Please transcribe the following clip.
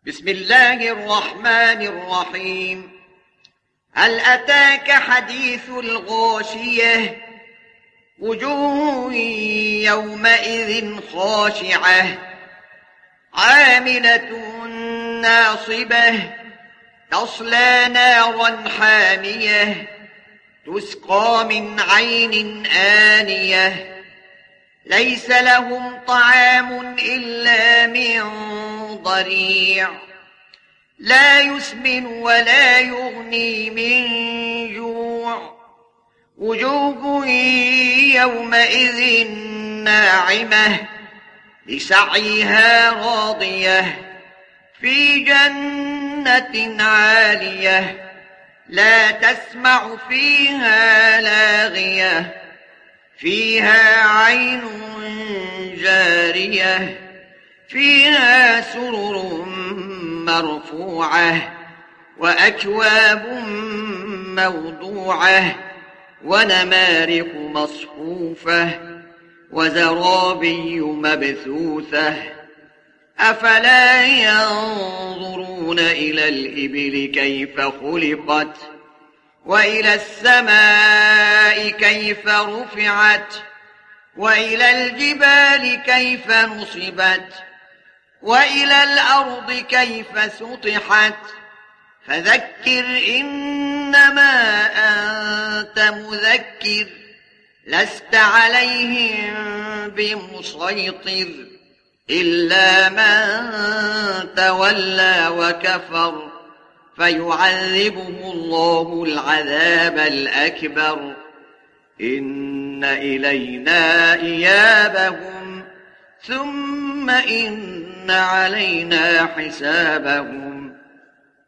بسم الله الرحمن الرحيم. هل أتاك حديث الغاشية؟ وجوه يومئذ خاشعة عاملة ناصبة تصلى نارا حامية تسقى من عين آنية ليس لهم طعام إلا من ضريع لا يسمن ولا يغني من جوع وجوه يومئذ ناعمة لسعيها راضية في جنة عالية لا تسمع فيها لاغية فيها عين جارية فيها سرر مرفوعة وأكواب موضوعة ونمارق مصفوفة وزرابي مبثوثة أفلا ينظرون إلى الإبل كيف خلقت وإلى السماء كيف رفعت وإلى الجبال كيف نصبت وإلى الأرض كيف سطحت فذكر إنما أنت مذكر لست عليهم بمسيطر إلا من تولى وكفر فيعذبه الله العذاب الأكبر إن إلينا إيابهم ثم إن علينا حسابهم